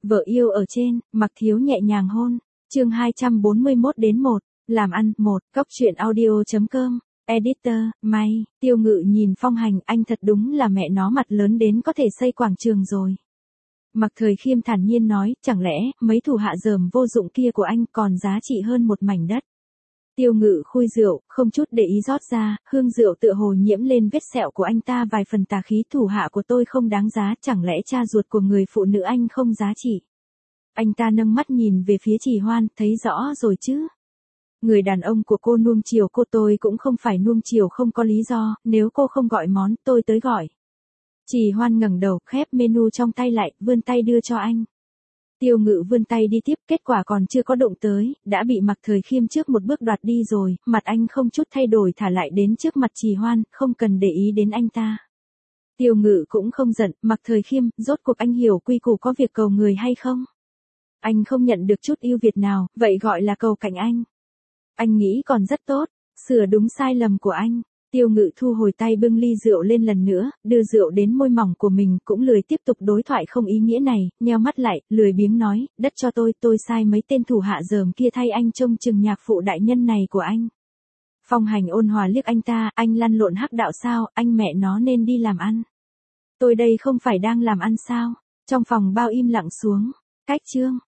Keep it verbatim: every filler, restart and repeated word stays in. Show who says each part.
Speaker 1: Vợ yêu ở trên, Mặc Thiếu nhẹ nhàng hôn. Chương hai trăm bốn mươi mốt đến một. Làm ăn, một. Cốc truyện audio chấm com. Editor, May. Tiêu Ngự nhìn Phong Hành, anh thật đúng là mẹ nó mặt lớn đến có thể xây quảng trường rồi. Mặc Thời Khiêm thản nhiên nói, chẳng lẽ, mấy thủ hạ dởm vô dụng kia của anh còn giá trị hơn một mảnh đất. Tiêu Ngự khui rượu, không chút để ý rót ra, hương rượu tựa hồ nhiễm lên vết sẹo của anh ta vài phần tà khí. Thủ hạ của tôi không đáng giá, chẳng lẽ cha ruột của người phụ nữ anh không giá trị. Anh ta nâng mắt nhìn về phía Trì Hoan, thấy rõ rồi chứ. Người đàn ông của cô nuông chiều cô, tôi cũng không phải nuông chiều không có lý do, nếu cô không gọi món, tôi tới gọi. Trì Hoan ngẩng đầu, khép menu trong tay lại, vươn tay đưa cho anh. Tiêu Ngự vươn tay đi tiếp, kết quả còn chưa có động tới, đã bị Mặc Thời Khiêm trước một bước đoạt đi rồi, mặt anh không chút thay đổi thả lại đến trước mặt Trì Hoan, không cần để ý đến anh ta. Tiêu Ngự cũng không giận, Mặc Thời Khiêm, rốt cuộc anh hiểu quy củ có việc cầu người hay không? Anh không nhận được chút ưu việt nào, vậy gọi là cầu cạnh anh. Anh nghĩ còn rất tốt, sửa đúng sai lầm của anh. Tiêu Ngự thu hồi tay bưng ly rượu lên lần nữa, đưa rượu đến môi mỏng của mình, cũng lười tiếp tục đối thoại không ý nghĩa này, nheo mắt lại, lười biếng nói, đất cho tôi, tôi sai mấy tên thủ hạ dởm kia thay anh trông chừng nhạc phụ đại nhân này của anh. Phong Hành ôn hòa liếc anh ta, anh lăn lộn hắc đạo sao, anh mẹ nó nên đi làm ăn. Tôi đây không phải đang làm ăn sao? Trong phòng bao im lặng xuống, cách chương.